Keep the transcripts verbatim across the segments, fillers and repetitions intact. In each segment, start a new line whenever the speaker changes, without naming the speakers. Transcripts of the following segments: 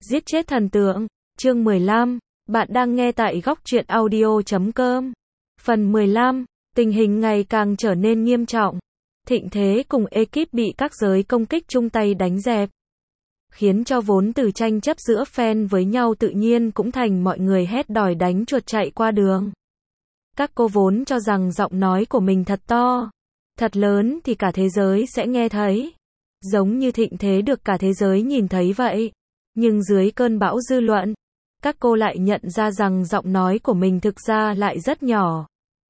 Giết chết thần tượng, chương mười lăm, bạn đang nghe tại góc truyện audio chấm com. Phần mười lăm, tình hình ngày càng trở nên nghiêm trọng. Thịnh Thế cùng ekip bị các giới công kích chung tay đánh dẹp. Khiến cho vốn từ tranh chấp giữa fan với nhau tự nhiên cũng thành mọi người hét đòi đánh chuột chạy qua đường. Các cô vốn cho rằng giọng nói của mình thật to, thật lớn thì cả thế giới sẽ nghe thấy. Giống như Thịnh Thế được cả thế giới nhìn thấy vậy. Nhưng dưới cơn bão dư luận, các cô lại nhận ra rằng giọng nói của mình thực ra lại rất nhỏ.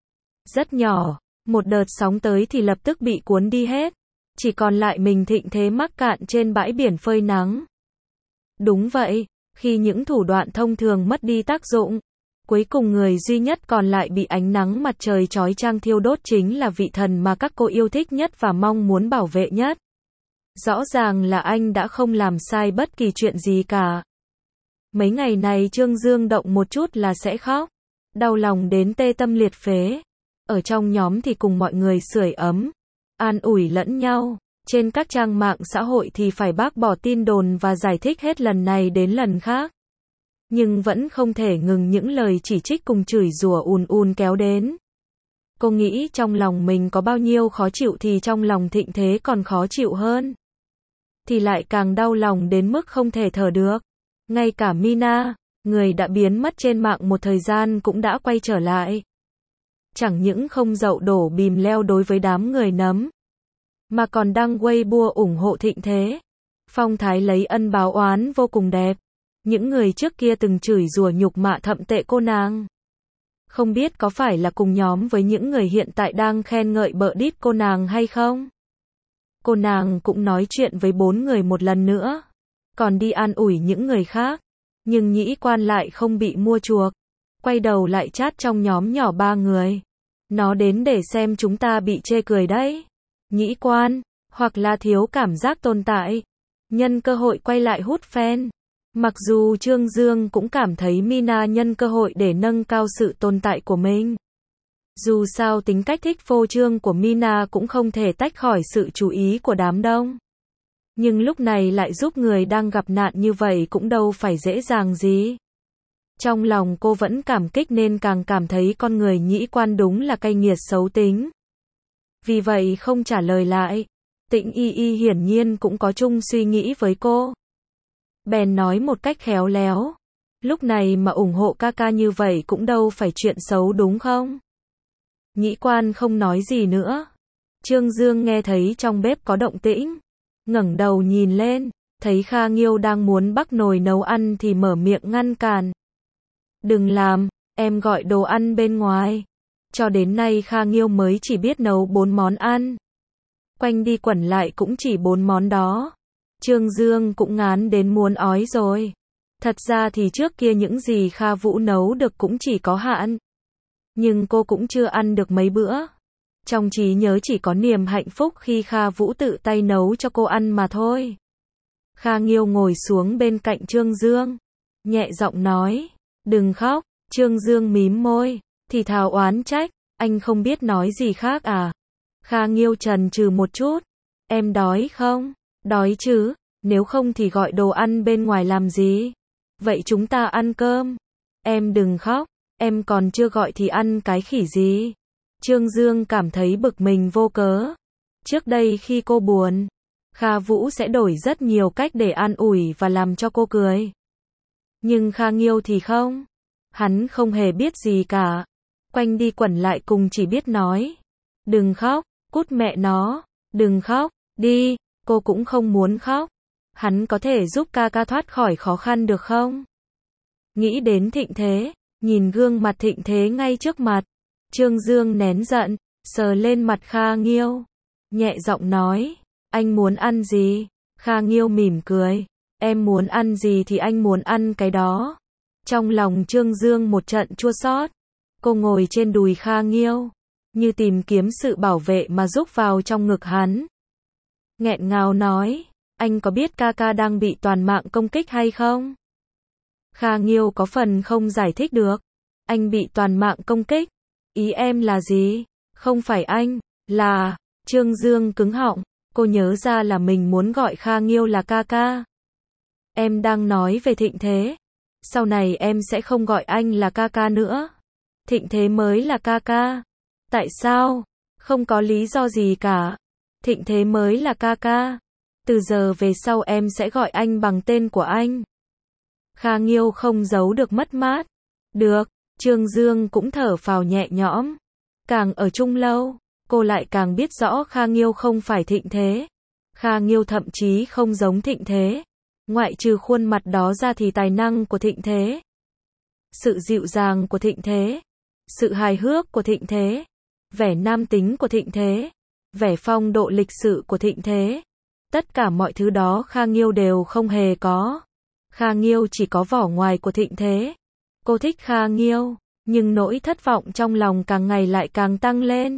Rất nhỏ, một đợt sóng tới thì lập tức bị cuốn đi hết. Chỉ còn lại mình Thịnh Thế mắc cạn trên bãi biển phơi nắng. Đúng vậy, khi những thủ đoạn thông thường mất đi tác dụng, cuối cùng người duy nhất còn lại bị ánh nắng mặt trời chói chang thiêu đốt chính là vị thần mà các cô yêu thích nhất và mong muốn bảo vệ nhất. Rõ ràng là anh đã không làm sai bất kỳ chuyện gì cả. Mấy ngày này Trương Dương động một chút là sẽ khóc, đau lòng đến tê tâm liệt phế. Ở trong nhóm thì cùng mọi người sưởi ấm, an ủi lẫn nhau. Trên các trang mạng xã hội thì phải bác bỏ tin đồn và giải thích hết lần này đến lần khác. Nhưng vẫn không thể ngừng những lời chỉ trích cùng chửi rủa ùn ùn kéo đến. Cô nghĩ trong lòng mình có bao nhiêu khó chịu thì trong lòng Thịnh Thế còn khó chịu hơn. Thì lại càng đau lòng đến mức không thể thở được. Ngay cả Mina, người đã biến mất trên mạng một thời gian cũng đã quay trở lại. Chẳng những không dậu đổ bìm leo đối với đám người nấm, mà còn đăng Weibo ủng hộ Thịnh Thế. Phong thái lấy ân báo oán vô cùng đẹp. Những người trước kia từng chửi rủa nhục mạ thậm tệ cô nàng, không biết có phải là cùng nhóm với những người hiện tại đang khen ngợi bợ đít cô nàng hay không? Cô nàng cũng nói chuyện với bốn người một lần nữa, còn đi an ủi những người khác. Nhưng Nhĩ Quan lại không bị mua chuộc, quay đầu lại chat trong nhóm nhỏ ba người. Nó đến để xem chúng ta bị chê cười đấy. Nhĩ Quan, hoặc là thiếu cảm giác tồn tại, nhân cơ hội quay lại hút fan. Mặc dù Trương Dương cũng cảm thấy Mina nhân cơ hội để nâng cao sự tồn tại của mình. Dù sao tính cách thích phô trương của Mina cũng không thể tách khỏi sự chú ý của đám đông. Nhưng lúc này lại giúp người đang gặp nạn như vậy cũng đâu phải dễ dàng gì. Trong lòng cô vẫn cảm kích nên càng cảm thấy con người Nhĩ Quan đúng là cay nghiệt xấu tính. Vì vậy không trả lời lại. Tịnh Y Y hiển nhiên cũng có chung suy nghĩ với cô. Bèn nói một cách khéo léo. Lúc này mà ủng hộ ca ca như vậy cũng đâu phải chuyện xấu đúng không? Nhĩ Quan không nói gì nữa. Trương Dương nghe thấy trong bếp có động tĩnh, ngẩng đầu nhìn lên, thấy Kha Nghiêu đang muốn bắc nồi nấu ăn thì mở miệng ngăn cản. Đừng làm, em gọi đồ ăn bên ngoài. Cho đến nay Kha Nghiêu mới chỉ biết nấu bốn món ăn. Quanh đi quẩn lại cũng chỉ bốn món đó. Trương Dương cũng ngán đến muốn ói rồi. Thật ra thì trước kia những gì Kha Vũ nấu được cũng chỉ có hạn. Nhưng cô cũng chưa ăn được mấy bữa. Trong trí nhớ chỉ có niềm hạnh phúc khi Kha Vũ tự tay nấu cho cô ăn mà thôi. Kha Nghiêu ngồi xuống bên cạnh Trương Dương, nhẹ giọng nói, đừng khóc. Trương Dương mím môi, thì thào oán trách, anh không biết nói gì khác à? Kha Nghiêu chần chừ một chút, em đói không? Đói chứ, nếu không thì gọi đồ ăn bên ngoài làm gì? Vậy chúng ta ăn cơm. Em đừng khóc, em còn chưa gọi thì ăn cái khỉ gì? Trương Dương cảm thấy bực mình vô cớ. Trước đây khi cô buồn, Kha Vũ sẽ đổi rất nhiều cách để an ủi và làm cho cô cười. Nhưng Kha Nghiêu thì không. Hắn không hề biết gì cả. Quanh đi quẩn lại cùng chỉ biết nói. Đừng khóc, cút mẹ nó. Đừng khóc, đi. Cô cũng không muốn khóc. Hắn có thể giúp ca ca thoát khỏi khó khăn được không? Nghĩ đến Thịnh Thế, nhìn gương mặt Thịnh Thế ngay trước mặt. Trương Dương nén giận, sờ lên mặt Kha Nghiêu, nhẹ giọng nói, anh muốn ăn gì? Kha Nghiêu mỉm cười, em muốn ăn gì thì anh muốn ăn cái đó. Trong lòng Trương Dương một trận chua xót. Cô ngồi trên đùi Kha Nghiêu, như tìm kiếm sự bảo vệ mà rúc vào trong ngực hắn. Nghẹn ngào nói, anh có biết ca ca đang bị toàn mạng công kích hay không? Kha Nghiêu có phần không giải thích được. Anh bị toàn mạng công kích. Ý em là gì? Không phải anh, là... Trương Dương cứng họng, cô nhớ ra là mình muốn gọi Kha Nghiêu là ca ca. Em đang nói về Thịnh Thế. Sau này em sẽ không gọi anh là ca ca nữa. Thịnh Thế mới là ca ca. Tại sao? Không có lý do gì cả. Thịnh Thế mới là ca ca. Từ giờ về sau em sẽ gọi anh bằng tên của anh. Kha Nghiêu không giấu được mất mát. Được, Trương Dương cũng thở phào nhẹ nhõm. Càng ở chung lâu, cô lại càng biết rõ Kha Nghiêu không phải Thịnh Thế. Kha Nghiêu thậm chí không giống Thịnh Thế. Ngoại trừ khuôn mặt đó ra thì tài năng của Thịnh Thế, sự dịu dàng của Thịnh Thế, sự hài hước của Thịnh Thế, vẻ nam tính của Thịnh Thế, vẻ phong độ lịch sự của Thịnh Thế. Tất cả mọi thứ đó Kha Nghiêu đều không hề có. Kha Nghiêu chỉ có vỏ ngoài của Thịnh Thế. Cô thích Kha Nghiêu, nhưng nỗi thất vọng trong lòng càng ngày lại càng tăng lên.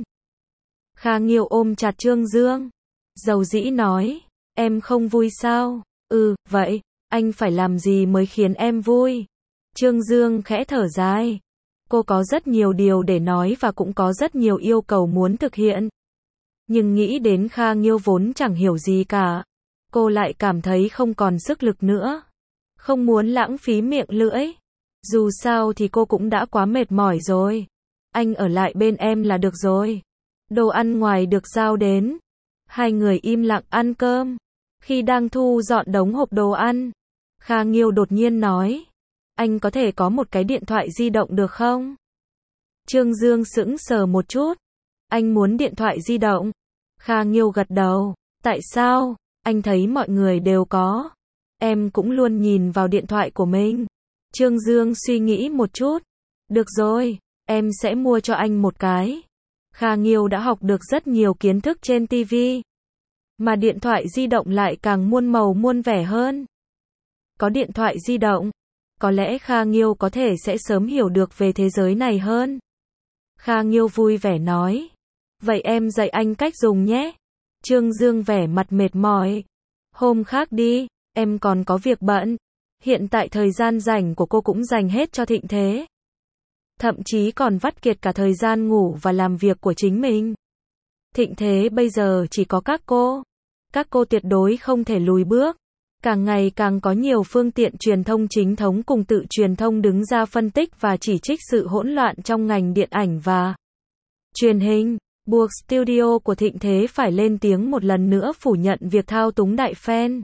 Kha Nghiêu ôm chặt Trương Dương, dầu dĩ nói, em không vui sao? Ừ, vậy, anh phải làm gì mới khiến em vui? Trương Dương khẽ thở dài. Cô có rất nhiều điều để nói và cũng có rất nhiều yêu cầu muốn thực hiện. Nhưng nghĩ đến Kha Nghiêu vốn chẳng hiểu gì cả. Cô lại cảm thấy không còn sức lực nữa. Không muốn lãng phí miệng lưỡi. Dù sao thì cô cũng đã quá mệt mỏi rồi. Anh ở lại bên em là được rồi. Đồ ăn ngoài được giao đến. Hai người im lặng ăn cơm. Khi đang thu dọn đống hộp đồ ăn, Kha Nghiêu đột nhiên nói, anh có thể có một cái điện thoại di động được không? Trương Dương sững sờ một chút. Anh muốn điện thoại di động. Kha Nghiêu gật đầu. Tại sao? Anh thấy mọi người đều có. Em cũng luôn nhìn vào điện thoại của mình. Trương Dương suy nghĩ một chút. Được rồi, em sẽ mua cho anh một cái. Kha Nghiêu đã học được rất nhiều kiến thức trên ti vi. Mà điện thoại di động lại càng muôn màu muôn vẻ hơn. Có điện thoại di động, có lẽ Kha Nghiêu có thể sẽ sớm hiểu được về thế giới này hơn. Kha Nghiêu vui vẻ nói. Vậy em dạy anh cách dùng nhé. Trương Dương vẻ mặt mệt mỏi. Hôm khác đi, em còn có việc bận. Hiện tại thời gian rảnh của cô cũng dành hết cho Thịnh Thế. Thậm chí còn vắt kiệt cả thời gian ngủ và làm việc của chính mình. Thịnh Thế bây giờ chỉ có các cô. Các cô tuyệt đối không thể lùi bước. Càng ngày càng có nhiều phương tiện truyền thông chính thống cùng tự truyền thông đứng ra phân tích và chỉ trích sự hỗn loạn trong ngành điện ảnh và truyền hình, buộc studio của Thịnh Thế phải lên tiếng một lần nữa phủ nhận việc thao túng đại fan.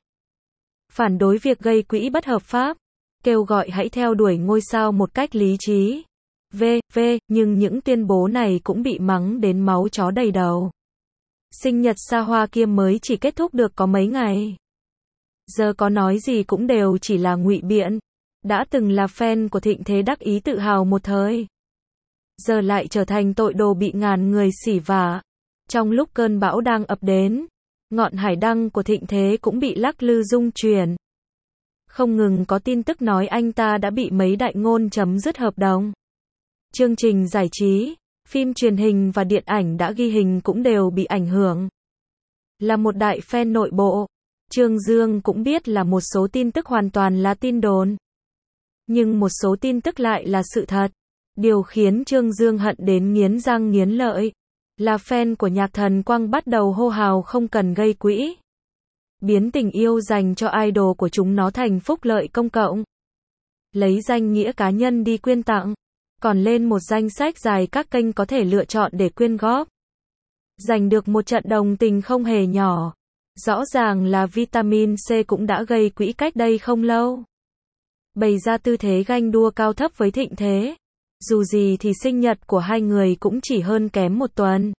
Phản đối việc gây quỹ bất hợp pháp, kêu gọi hãy theo đuổi ngôi sao một cách lý trí. v v Nhưng những tuyên bố này cũng bị mắng đến máu chó đầy đầu. Sinh nhật xa hoa kia mới chỉ kết thúc được có mấy ngày. Giờ có nói gì cũng đều chỉ là ngụy biện. Đã từng là fan của Thịnh Thế đắc ý tự hào một thời. Giờ lại trở thành tội đồ bị ngàn người xỉ vả. Trong lúc cơn bão đang ập đến, ngọn hải đăng của Thịnh Thế cũng bị lắc lư rung chuyển. Không ngừng có tin tức nói anh ta đã bị mấy đại ngôn chấm dứt hợp đồng. Chương trình giải trí, phim truyền hình và điện ảnh đã ghi hình cũng đều bị ảnh hưởng. Là một đại fan nội bộ, Trương Dương cũng biết là một số tin tức hoàn toàn là tin đồn. Nhưng một số tin tức lại là sự thật. Điều khiến Trương Dương hận đến nghiến răng nghiến lợi là fan của Nhạc Thần Quang bắt đầu hô hào không cần gây quỹ. Biến tình yêu dành cho idol của chúng nó thành phúc lợi công cộng. Lấy danh nghĩa cá nhân đi quyên tặng. Còn lên một danh sách dài các kênh có thể lựa chọn để quyên góp. Giành được một trận đồng tình không hề nhỏ. Rõ ràng là Vitamin C cũng đã gây quỹ cách đây không lâu. Bày ra tư thế ganh đua cao thấp với Thịnh Thế. Dù gì thì sinh nhật của hai người cũng chỉ hơn kém một tuần.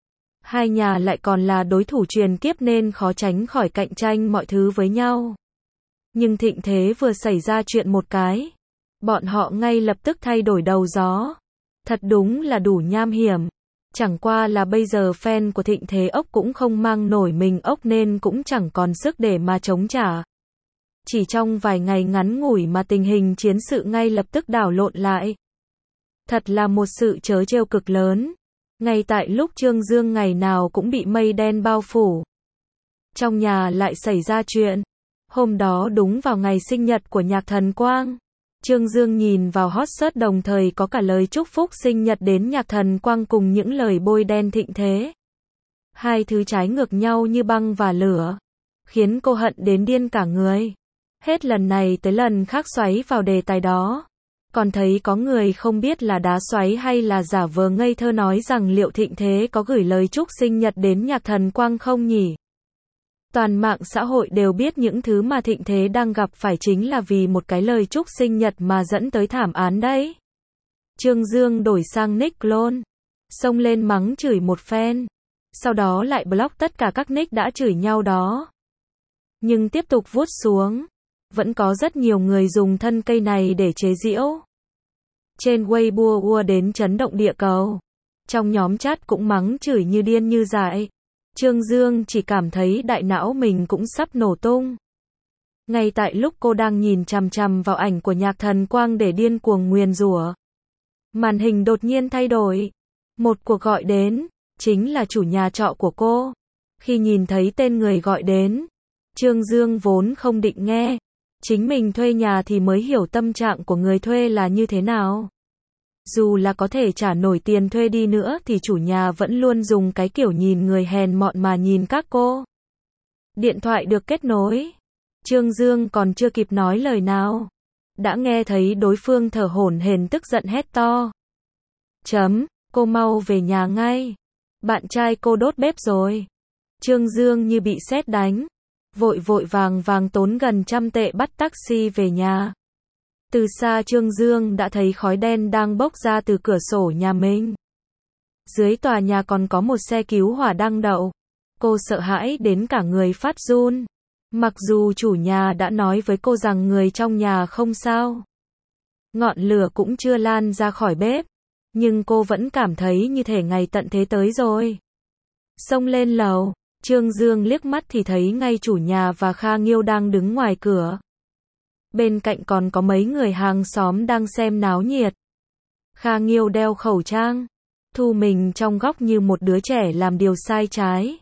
Hai nhà lại còn là đối thủ truyền kiếp nên khó tránh khỏi cạnh tranh mọi thứ với nhau. Nhưng Thịnh Thế vừa xảy ra chuyện một cái, bọn họ ngay lập tức thay đổi đầu gió. Thật đúng là đủ nham hiểm. Chẳng qua là bây giờ fan của Thịnh Thế ốc cũng không mang nổi mình ốc nên cũng chẳng còn sức để mà chống trả. Chỉ trong vài ngày ngắn ngủi mà tình hình chiến sự ngay lập tức đảo lộn lại. Thật là một sự trớ trêu cực lớn. Ngay tại lúc Trương Dương ngày nào cũng bị mây đen bao phủ. Trong nhà lại xảy ra chuyện. Hôm đó đúng vào ngày sinh nhật của Nhạc Thần Quang. Trương Dương nhìn vào hot search đồng thời có cả lời chúc phúc sinh nhật đến Nhạc Thần Quang cùng những lời bôi đen Thịnh Thế. Hai thứ trái ngược nhau như băng và lửa. Khiến cô hận đến điên cả người. Hết lần này tới lần khác xoáy vào đề tài đó. Còn thấy có người không biết là đá xoáy hay là giả vờ ngây thơ nói rằng liệu Thịnh Thế có gửi lời chúc sinh nhật đến Nhạc Thần Quang không nhỉ? Toàn mạng xã hội đều biết những thứ mà Thịnh Thế đang gặp phải chính là vì một cái lời chúc sinh nhật mà dẫn tới thảm án đấy. Trương Dương đổi sang nick clone, xông lên mắng chửi một phen, sau đó lại block tất cả các nick đã chửi nhau đó. Nhưng tiếp tục vuốt xuống, vẫn có rất nhiều người dùng thân cây này để chế giễu. Trên Weibo ua đến chấn động địa cầu. Trong nhóm chat cũng mắng chửi như điên như dại. Trương Dương chỉ cảm thấy đại não mình cũng sắp nổ tung. Ngay tại lúc cô đang nhìn chằm chằm vào ảnh của Nhạc Thần Quang để điên cuồng nguyền rủa, màn hình đột nhiên thay đổi. Một cuộc gọi đến, chính là chủ nhà trọ của cô. Khi nhìn thấy tên người gọi đến, Trương Dương vốn không định nghe. Chính mình thuê nhà thì mới hiểu tâm trạng của người thuê là như thế nào. Dù là có thể trả nổi tiền thuê đi nữa thì chủ nhà vẫn luôn dùng cái kiểu nhìn người hèn mọn mà nhìn các cô. Điện thoại được kết nối. Trương Dương còn chưa kịp nói lời nào, đã nghe thấy đối phương thở hổn hển tức giận hét to. Chấm, cô mau về nhà ngay. Bạn trai cô đốt bếp rồi. Trương Dương như bị sét đánh. Vội vội vàng vàng tốn gần trăm tệ bắt taxi về nhà. Từ xa Trương Dương đã thấy khói đen đang bốc ra từ cửa sổ nhà mình. Dưới tòa nhà còn có một xe cứu hỏa đang đậu. Cô sợ hãi đến cả người phát run. Mặc dù chủ nhà đã nói với cô rằng người trong nhà không sao. Ngọn lửa cũng chưa lan ra khỏi bếp. Nhưng cô vẫn cảm thấy như thể ngày tận thế tới rồi. Xông lên lầu. Trương Dương liếc mắt thì thấy ngay chủ nhà và Kha Nghiêu đang đứng ngoài cửa. Bên cạnh còn có mấy người hàng xóm đang xem náo nhiệt. Kha Nghiêu đeo khẩu trang, thu mình trong góc như một đứa trẻ làm điều sai trái.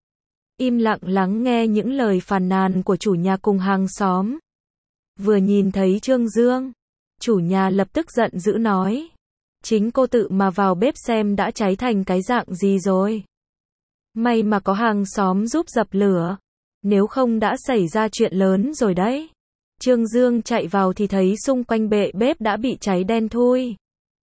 Im lặng lắng nghe những lời phàn nàn của chủ nhà cùng hàng xóm. Vừa nhìn thấy Trương Dương, chủ nhà lập tức giận dữ nói. Chính cô tự mà vào bếp xem đã cháy thành cái dạng gì rồi. May mà có hàng xóm giúp dập lửa, nếu không đã xảy ra chuyện lớn rồi đấy. Trương Dương chạy vào thì thấy xung quanh bệ bếp đã bị cháy đen thui.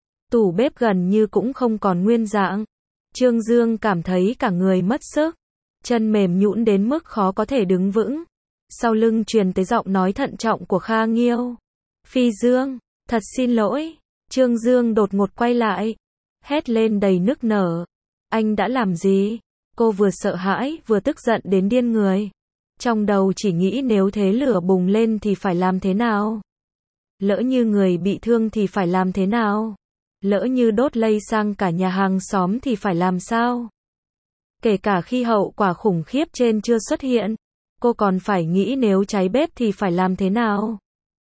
Tủ bếp gần như cũng không còn nguyên dạng. Trương Dương cảm thấy cả người mất sức, chân mềm nhũn đến mức khó có thể đứng vững. Sau lưng truyền tới giọng nói thận trọng của Kha Nghiêu. Phi Dương, thật xin lỗi. Trương Dương đột ngột quay lại, hét lên đầy nức nở. Anh đã làm gì? Cô vừa sợ hãi vừa tức giận đến điên người. Trong đầu chỉ nghĩ nếu thế lửa bùng lên thì phải làm thế nào? Lỡ như người bị thương thì phải làm thế nào? Lỡ như đốt lây sang cả nhà hàng xóm thì phải làm sao? Kể cả khi hậu quả khủng khiếp trên chưa xuất hiện, cô còn phải nghĩ nếu cháy bếp thì phải làm thế nào?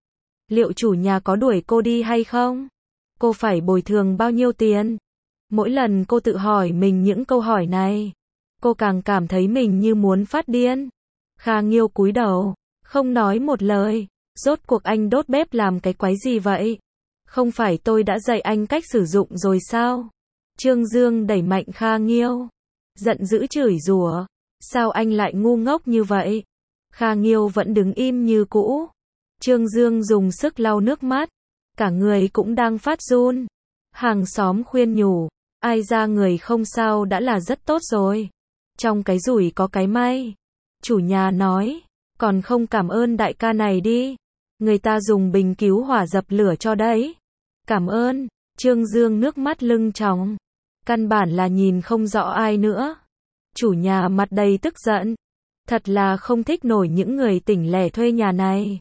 Liệu chủ nhà có đuổi cô đi hay không? Cô phải bồi thường bao nhiêu tiền? Mỗi lần cô tự hỏi mình những câu hỏi này, cô càng cảm thấy mình như muốn phát điên. Kha Nghiêu cúi đầu, không nói một lời. Rốt cuộc anh đốt bếp làm cái quái gì vậy? Không phải tôi đã dạy anh cách sử dụng rồi sao? Trương Dương đẩy mạnh Kha Nghiêu, giận dữ chửi rủa. Sao anh lại ngu ngốc như vậy? Kha Nghiêu vẫn đứng im như cũ. Trương Dương dùng sức lau nước mắt, cả người cũng đang phát run. Hàng xóm khuyên nhủ, ai ra người không sao đã là rất tốt rồi. Trong cái rủi có cái may. Chủ nhà nói, còn không cảm ơn đại ca này đi. Người ta dùng bình cứu hỏa dập lửa cho đấy. Cảm ơn. Trương Dương nước mắt lưng tròng. Căn bản là nhìn không rõ ai nữa. Chủ nhà mặt đầy tức giận. Thật là không thích nổi những người tỉnh lẻ thuê nhà này.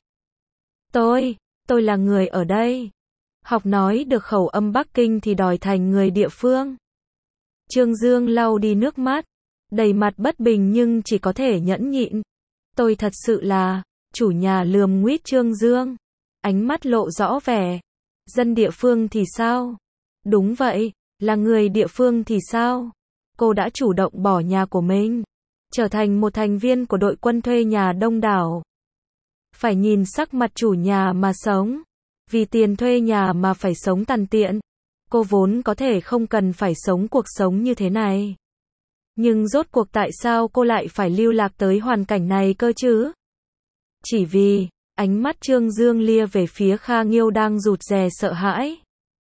Tôi, tôi là người ở đây. Học nói được khẩu âm Bắc Kinh thì đòi thành người địa phương. Trương Dương lau đi nước mắt, đầy mặt bất bình nhưng chỉ có thể nhẫn nhịn. Tôi thật sự là, chủ nhà lườm nguýt Trương Dương, ánh mắt lộ rõ vẻ. Dân địa phương thì sao? Đúng vậy, là người địa phương thì sao? Cô đã chủ động bỏ nhà của mình, trở thành một thành viên của đội quân thuê nhà đông đảo. Phải nhìn sắc mặt chủ nhà mà sống. Vì tiền thuê nhà mà phải sống tàn tiện. Cô vốn có thể không cần phải sống cuộc sống như thế này. Nhưng rốt cuộc tại sao cô lại phải lưu lạc tới hoàn cảnh này cơ chứ? Chỉ vì, Ánh mắt Trương Dương lia về phía Kha Nghiêu đang rụt rè sợ hãi.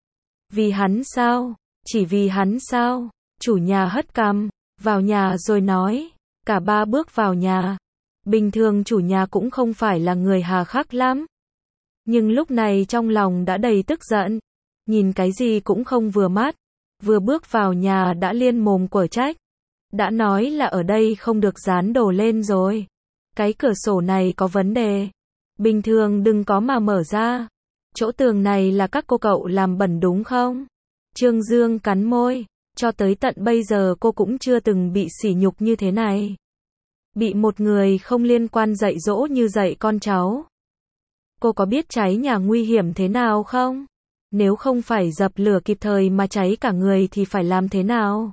Vì hắn sao? Chỉ vì hắn sao? Chủ nhà hất cằm, vào nhà rồi nói. Cả ba bước vào nhà. Bình thường chủ nhà cũng không phải là người hà khắc lắm. Nhưng lúc này trong lòng đã đầy tức giận. Nhìn cái gì cũng không vừa mắt. Vừa bước vào nhà đã liên mồm quở trách. Đã nói là ở đây không được dán đồ lên rồi. Cái cửa sổ này có vấn đề. Bình thường đừng có mà mở ra. Chỗ tường này là các cô cậu làm bẩn đúng không? Trương Dương cắn môi. Cho tới tận bây giờ cô cũng chưa từng bị sỉ nhục như thế này. Bị một người không liên quan dạy dỗ như dạy con cháu. Cô có biết cháy nhà nguy hiểm thế nào không? Nếu không phải dập lửa kịp thời mà cháy cả người thì phải làm thế nào?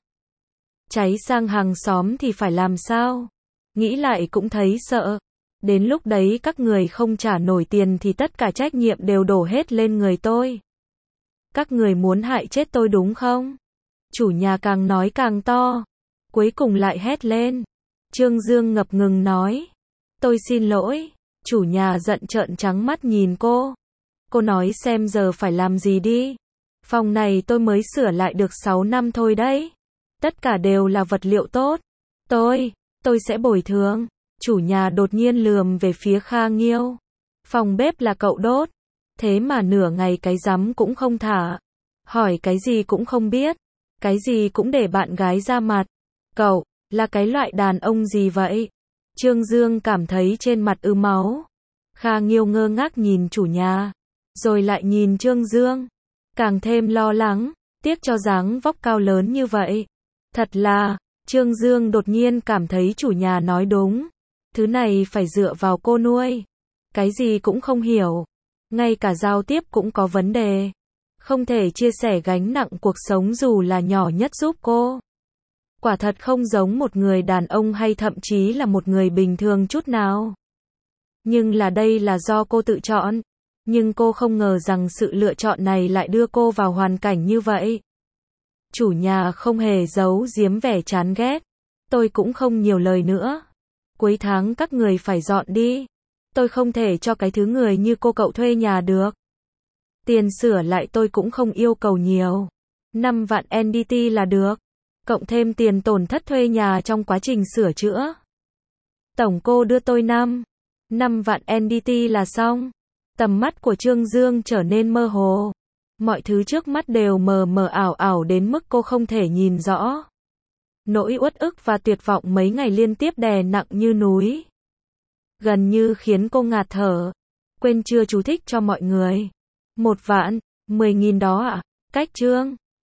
Cháy sang hàng xóm thì phải làm sao? Nghĩ lại cũng thấy sợ. Đến lúc đấy các người không trả nổi tiền thì tất cả trách nhiệm đều đổ hết lên người tôi. Các người muốn hại chết tôi đúng không? Chủ nhà càng nói càng to. Cuối cùng lại hét lên. Trương Dương ngập ngừng nói. Tôi xin lỗi. Chủ nhà giận trợn trắng mắt nhìn cô. Cô nói xem giờ phải làm gì đi. Phòng này tôi mới sửa lại được sáu năm thôi đấy. Tất cả đều là vật liệu tốt. Tôi, tôi sẽ bồi thường. Chủ nhà đột nhiên lườm về phía Kha Nghiêu. Phòng bếp là cậu đốt. Thế mà nửa ngày cái rắm cũng không thả. Hỏi cái gì cũng không biết. Cái gì cũng để bạn gái ra mặt. Cậu, là cái loại đàn ông gì vậy? Trương Dương cảm thấy trên mặt ứ máu. Kha Nghiêu ngơ ngác nhìn chủ nhà. Rồi lại nhìn Trương Dương. Càng thêm lo lắng. Tiếc cho dáng vóc cao lớn như vậy. Thật là, Trương Dương đột nhiên cảm thấy chủ nhà nói đúng. Thứ này phải dựa vào cô nuôi. Cái gì cũng không hiểu. Ngay cả giao tiếp cũng có vấn đề. Không thể chia sẻ gánh nặng cuộc sống dù là nhỏ nhất giúp cô. Quả thật không giống một người đàn ông hay thậm chí là một người bình thường chút nào. Nhưng là đây là do cô tự chọn. Nhưng cô không ngờ rằng sự lựa chọn này lại đưa cô vào hoàn cảnh như vậy. Chủ nhà không hề giấu giếm vẻ chán ghét. Tôi cũng không nhiều lời nữa. Cuối tháng các người phải dọn đi. Tôi không thể cho cái thứ người như cô cậu thuê nhà được. Tiền sửa lại tôi cũng không yêu cầu nhiều. năm vạn en đê tê là được. Cộng thêm tiền tổn thất thuê nhà trong quá trình sửa chữa. Tổng cô đưa tôi năm. năm vạn en đê tê là xong. Tầm mắt của Trương Dương trở nên mơ hồ. Mọi thứ trước mắt đều mờ mờ ảo ảo đến mức cô không thể nhìn rõ. Nỗi uất ức và tuyệt vọng mấy ngày liên tiếp đè nặng như núi. Gần như khiến cô ngạt thở. Quên chưa chú thích cho mọi người. Một vạn, mười nghìn đó ạ. À? Cách Trương